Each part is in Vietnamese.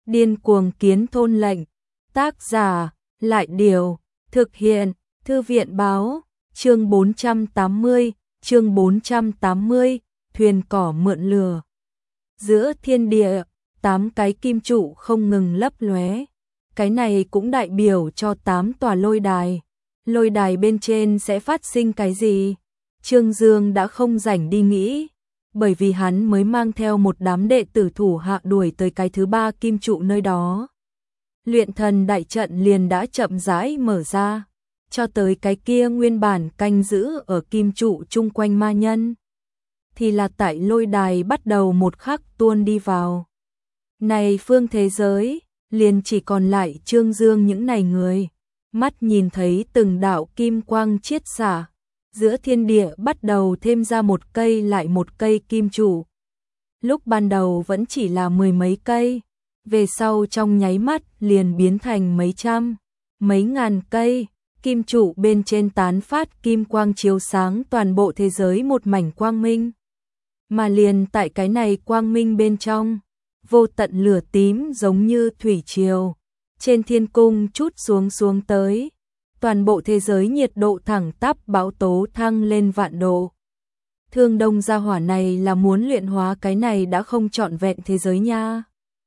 Điên cuồng kiến thôn lệnh. Tác giả, Lại Điều. Thực hiện, Thư viện báo. Chương 480, chương 480, thuyền cỏ mượn lửa. Giữa thiên địa, 8 cái kim trụ không ngừng lấp lóe. Cái này cũng đại biểu cho 8 tòa lôi đài. Lôi đài bên trên sẽ phát sinh cái gì? Trương Dương đã không rảnh đi nghĩ, bởi vì hắn mới mang theo một đám đệ tử thủ hạ đuổi tới cái thứ 3 kim trụ nơi đó. Luyện thần đại trận liền đã chậm rãi mở ra, cho tới cái kia nguyên bản canh giữ ở kim trụ chung quanh ma nhân. Thì là tại lôi đài bắt đầu một khắc tuôn đi vào. Này phương thế giới, liền chỉ còn lại Trương Dương những này người. Mắt nhìn thấy từng đạo kim quang chiết xả, giữa thiên địa bắt đầu thêm ra một cây lại một cây kim trụ. Lúc ban đầu vẫn chỉ là 10 mấy cây, về sau trong nháy mắt liền biến thành mấy trăm, mấy ngàn cây. Kim trụ bên trên tán phát kim quang chiếu sáng toàn bộ thế giới một mảnh quang minh. Mà liền tại cái này quang minh bên trong, vô tận lửa tím giống như thủy triều trên thiên cung chút xuống tới. Toàn bộ thế giới nhiệt độ thẳng tắp bão tố thăng lên vạn độ. Thương Đông gia hỏa này là muốn luyện hóa cái này đã không trọn vẹn thế giới nha.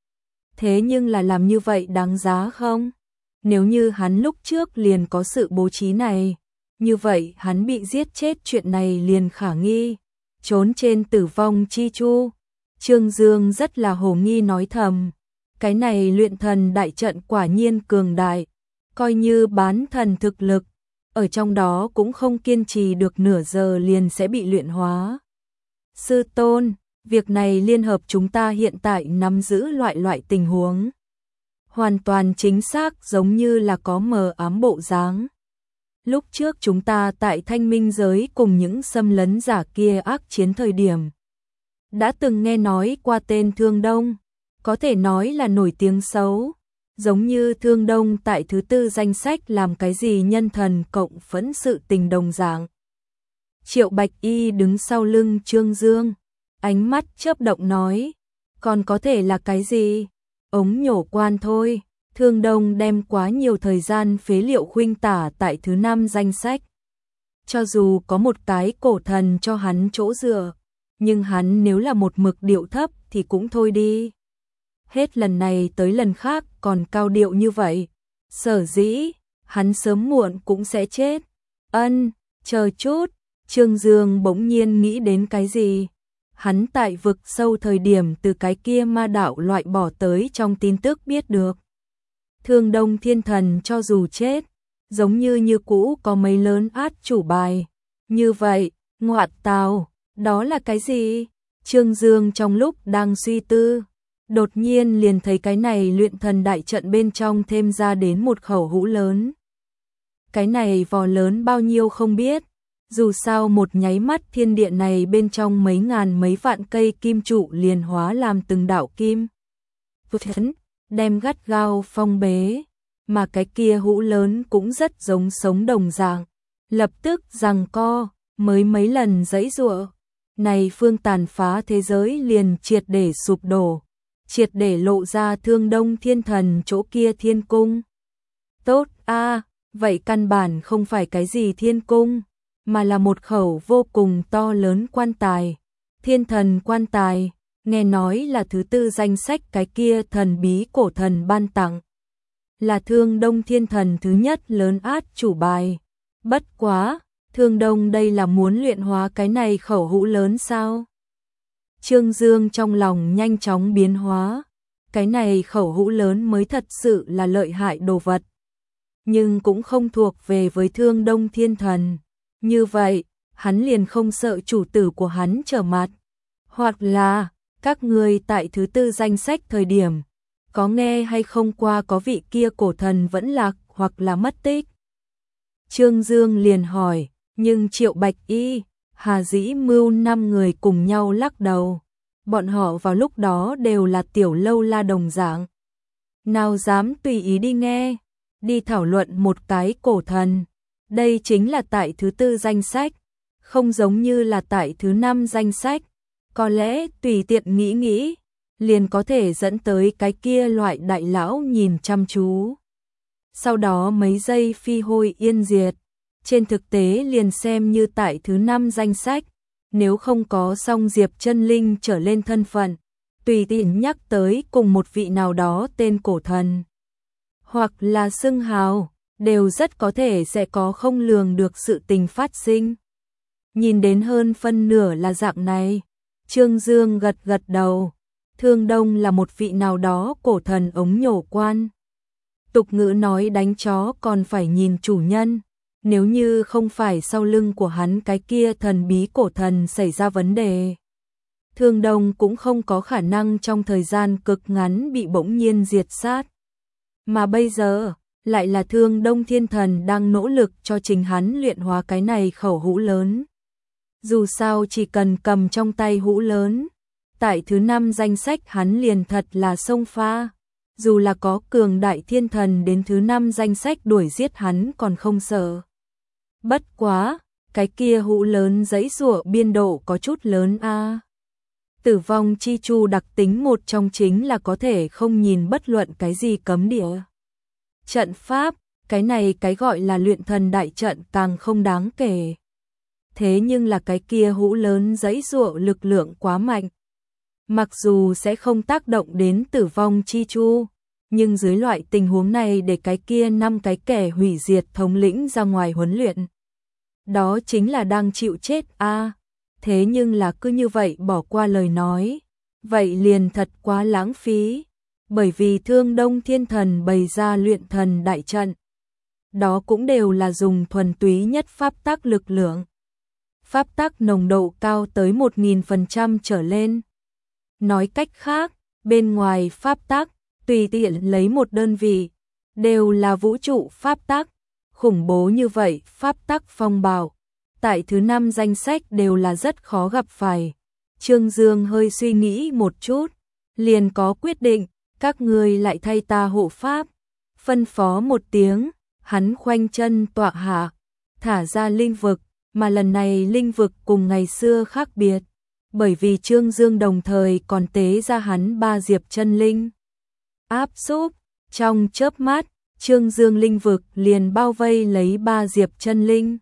Thế nhưng là làm như vậy đáng giá không? Nếu như hắn lúc trước liền có sự bố trí này, như vậy hắn bị giết chết chuyện này liền khả nghi. Trốn trên tử vong chi chu. Trương Dương rất là hồ nghi nói thầm. Cái này luyện thần đại trận quả nhiên cường đại. Coi như bán thần thực lực, ở trong đó cũng không kiên trì được nửa giờ liền sẽ bị luyện hóa. Sư tôn, việc này liên hợp chúng ta hiện tại nắm giữ loại tình huống. Hoàn toàn chính xác giống như là có mờ ám bộ dáng. Lúc trước chúng ta tại Thanh Minh giới cùng những xâm lấn giả kia ác chiến thời điểm. Đã từng nghe nói qua tên Thương Đông, có thể nói là nổi tiếng xấu. Giống như Thương Đông tại thứ 4 danh sách làm cái gì nhân thần cộng phẫn sự tình đồng dạng. Triệu Bạch Y đứng sau lưng Trương Dương, ánh mắt chớp động nói, còn có thể là cái gì? Ống nhổ quan thôi. Thương Đông đem quá nhiều thời gian phế liệu khuynh tả tại thứ 5 danh sách. Cho dù có một cái cổ thần cho hắn chỗ dựa, nhưng hắn nếu là một mực điệu thấp thì cũng thôi đi. Hết lần này tới lần khác còn cao điệu như vậy. Sở dĩ, hắn sớm muộn cũng sẽ chết. Chờ chút. Trương Dương bỗng nhiên nghĩ đến cái gì? Hắn tại vực sâu thời điểm từ cái kia ma đạo loại bỏ tới trong tin tức biết được. Thương Đông thiên thần cho dù chết, giống như cũ có mấy lớn át chủ bài. Như vậy, ngoại tào, đó là cái gì? Trương Dương trong lúc đang suy tư, đột nhiên liền thấy cái này luyện thần đại trận bên trong thêm ra đến một khẩu hũ lớn. Cái này vò lớn bao nhiêu không biết, dù sao một nháy mắt thiên địa này bên trong mấy ngàn mấy vạn cây kim trụ liền hóa làm từng đạo kim. Đem gắt gao phong bế, mà cái kia hũ lớn cũng rất giống sống đồng dạng, lập tức giằng co, mới mấy lần giãy giụa, này phương tàn phá thế giới liền triệt để sụp đổ, triệt để lộ ra Thương Đông thiên thần chỗ kia thiên cung. Tốt a, vậy căn bản không phải cái gì thiên cung, mà là một khẩu vô cùng to lớn quan tài, thiên thần quan tài. Nghe nói là thứ 4 danh sách cái kia thần bí cổ thần ban tặng. Là Thương Đông thiên thần thứ nhất lớn át chủ bài. Bất quá, Thương Đông đây là muốn luyện hóa cái này khẩu hũ lớn sao? Trương Dương trong lòng nhanh chóng biến hóa. Cái này khẩu hũ lớn mới thật sự là lợi hại đồ vật. Nhưng cũng không thuộc về với Thương Đông thiên thần. Như vậy, hắn liền không sợ chủ tử của hắn trở mặt. Hoặc là các người tại thứ 4 danh sách thời điểm, có nghe hay không qua có vị kia cổ thần vẫn lạc hoặc là mất tích? Trương Dương liền hỏi, nhưng Triệu Bạch Y, Hà Dĩ Mưu 5 người cùng nhau lắc đầu. Bọn họ vào lúc đó đều là tiểu lâu la đồng dạng. Nào dám tùy ý đi nghe, đi thảo luận một cái cổ thần. Đây chính là tại thứ 4 danh sách, không giống như là tại thứ 5 danh sách. Có lẽ tùy tiện nghĩ, liền có thể dẫn tới cái kia loại đại lão nhìn chăm chú. Sau đó mấy giây phi hôi yên diệt, trên thực tế liền xem như tại thứ 5 danh sách, nếu không có song Diệp Chân Linh trở lên thân phận, tùy tiện nhắc tới cùng một vị nào đó tên cổ thần, hoặc là xưng hào, đều rất có thể sẽ có không lường được sự tình phát sinh. Nhìn đến hơn phân nửa là dạng này, Trương Dương gật gật đầu, Thương Đông là một vị nào đó cổ thần ống nhổ quan. Tục ngữ nói đánh chó còn phải nhìn chủ nhân, nếu như không phải sau lưng của hắn cái kia thần bí cổ thần xảy ra vấn đề, Thương Đông cũng không có khả năng trong thời gian cực ngắn bị bỗng nhiên diệt sát. Mà bây giờ, lại là Thương Đông Thiên Thần đang nỗ lực cho chính hắn luyện hóa cái này khẩu hũ lớn. Dù sao chỉ cần cầm trong tay hũ lớn, tại thứ 5 danh sách hắn liền thật là xông pha. Dù là có cường đại thiên thần đến thứ 5 danh sách đuổi giết hắn còn không sợ. Bất quá, cái kia hũ lớn giãy giụa biên độ có chút lớn a. Tử vong chi chu đặc tính một trong chính là có thể không nhìn bất luận cái gì cấm địa. Trận pháp, cái này cái gọi là luyện thần đại trận càng không đáng kể. Thế nhưng là cái kia hũ lớn giãy giụa lực lượng quá mạnh. Mặc dù sẽ không tác động đến tử vong chi chu, nhưng dưới loại tình huống này để cái kia 5 cái kẻ hủy diệt thống lĩnh ra ngoài huấn luyện. Đó chính là đang chịu chết a. Thế nhưng là cứ như vậy bỏ qua lời nói, vậy liền thật quá lãng phí, bởi vì Thương Đông Thiên Thần bày ra luyện thần đại trận. Đó cũng đều là dùng thuần túy nhất pháp tắc lực lượng. Pháp tắc nồng độ cao tới 1000% trở lên. Nói cách khác, bên ngoài pháp tắc, tùy tiện lấy một đơn vị, đều là vũ trụ pháp tắc. Khủng bố như vậy, pháp tắc phong bạo, tại thứ 5 danh sách đều là rất khó gặp phải. Trương Dương hơi suy nghĩ một chút, liền có quyết định, các ngươi lại thay ta hộ pháp. Phân phó một tiếng, hắn khoanh chân tọa hạ, thả ra linh vực, mà lần này linh vực cùng ngày xưa khác biệt, bởi vì Trương Dương đồng thời còn tế ra hắn 3 diệp chân linh. Áp xúc, trong chớp mắt, Trương Dương linh vực liền bao vây lấy 3 diệp chân linh.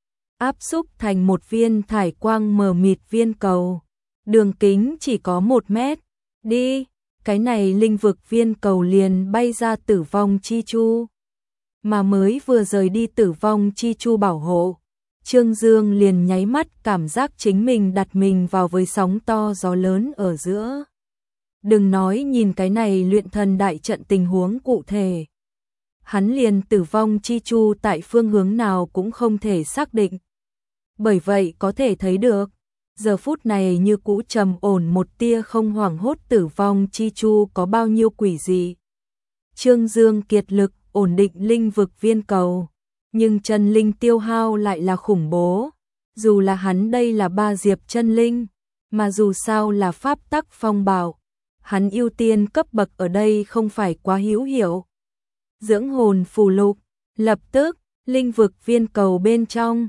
Áp xúc thành một viên thải quang mờ mịt viên cầu. Đường kính chỉ có 1 mét. Đi, cái này linh vực viên cầu liền bay ra tử vong chi chu. Mà mới vừa rời đi tử vong chi chu bảo hộ, Trương Dương liền nháy mắt cảm giác chính mình đặt mình vào với sóng to gió lớn ở giữa. Đừng nói nhìn cái này luyện thần đại trận tình huống cụ thể. Hắn liền tử vong chi chu tại phương hướng nào cũng không thể xác định. Bởi vậy có thể thấy được, giờ phút này như cũ trầm ổn một tia không hoảng hốt tử vong chi chu có bao nhiêu quỷ dị. Trương Dương kiệt lực ổn định linh vực viên cầu, nhưng chân linh tiêu hao lại là khủng bố. Dù là hắn đây là 3 diệp chân linh, mà dù sao là pháp tắc phong bạo, hắn ưu tiên cấp bậc ở đây không phải quá hữu hiệu. Dưỡng hồn phù lục, lập tức, linh vực viên cầu bên trong,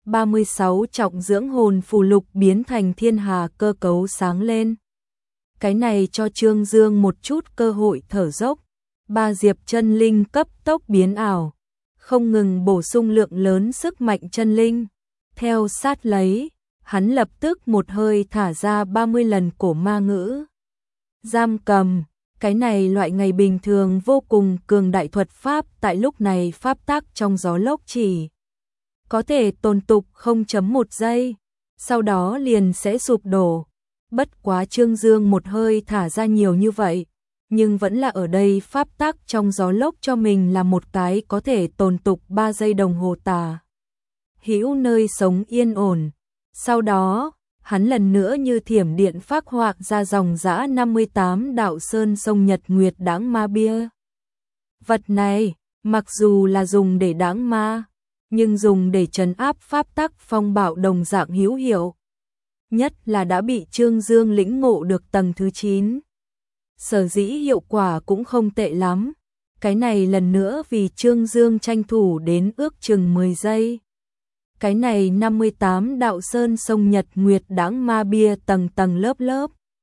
36 trọng dưỡng hồn phù lục biến thành thiên hà cơ cấu sáng lên. Cái này cho Trương Dương một chút cơ hội thở dốc. 3 diệp chân linh cấp tốc biến ảo, không ngừng bổ sung lượng lớn sức mạnh chân linh. Theo sát lấy, hắn lập tức một hơi thả ra 30 lần cổ ma ngữ. Giam cầm, cái này loại ngày bình thường vô cùng cường đại thuật pháp tại lúc này pháp tắc trong gió lốc chỉ có thể tồn tục 0.1 giây, sau đó liền sẽ sụp đổ. Bất quá Trương Dương một hơi thả ra nhiều như vậy, nhưng vẫn là ở đây pháp tắc trong gió lốc cho mình là một cái có thể tồn tục 3 giây đồng hồ tà hữu nơi sống yên ổn. Sau đó, hắn lần nữa như thiểm điện phác họa ra dòng dã 58 đạo sơn sông Nhật Nguyệt đãng ma bia. Vật này, mặc dù là dùng để đãng ma, nhưng dùng để trấn áp pháp tắc phong bạo đồng dạng hữu hiệu. Nhất là đã bị Trương Dương lĩnh ngộ được tầng thứ 9. Sở dĩ hiệu quả cũng không tệ lắm. Cái này lần nữa vì Trương Dương tranh thủ đến ước chừng 10 giây. Cái này 58 đạo sơn sông Nhật Nguyệt đãng ma bia tầng tầng lớp lớp.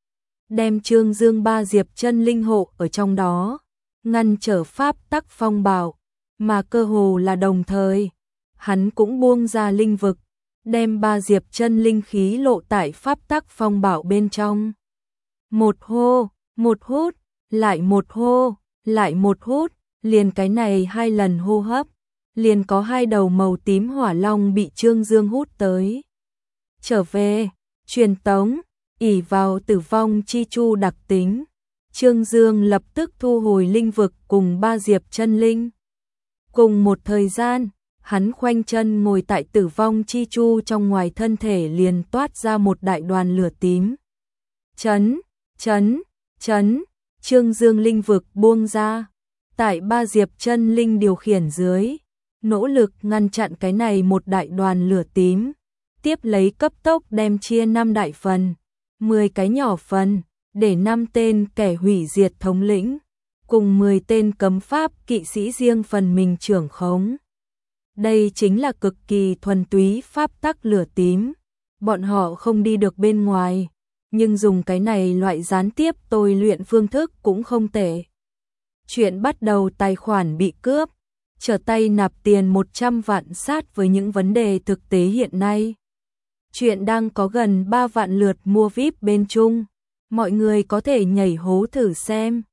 đem Trương Dương ba diệp chân linh hộ ở trong đó, ngăn trở pháp tắc phong bạo, mà cơ hồ là đồng thời, hắn cũng buông ra linh vực, đem ba diệp chân linh khí lộ tại pháp tắc phong bạo bên trong. Một hô, một hút, lại một hô, lại một hút, liền cái này 2 lần hô hấp, liền có 2 đầu màu tím hỏa long bị Trương Dương hút tới. Trở về, truyền tống, ỷ vào tử vong chi chu đặc tính, Trương Dương lập tức thu hồi linh vực cùng ba diệp chân linh. Cùng một thời gian, hắn khoanh chân ngồi tại tử vong chi chu, trong ngoài thân thể liền toát ra một đại đoàn lửa tím. Chấn, chấn, chấn, Trương Dương linh vực buông ra, tại ba diệp chân linh điều khiển dưới, nỗ lực ngăn chặn cái này một đại đoàn lửa tím, tiếp lấy cấp tốc đem chia 5 đại phần, 10 cái nhỏ phần, để 5 tên kẻ hủy diệt thống lĩnh, cùng 10 tên cấm pháp kỵ sĩ riêng phần mình trưởng khống. Đây chính là cực kỳ thuần túy pháp tắc lửa tím, bọn họ không đi được bên ngoài, nhưng dùng cái này loại gián tiếp tôi luyện phương thức cũng không tệ. Chuyện bắt đầu tài khoản bị cướp, trở tay nạp tiền 100 vạn sát với những vấn đề thực tế hiện nay. Chuyện đang có gần 3 vạn lượt mua VIP bên Trung, mọi người có thể nhảy hố thử xem.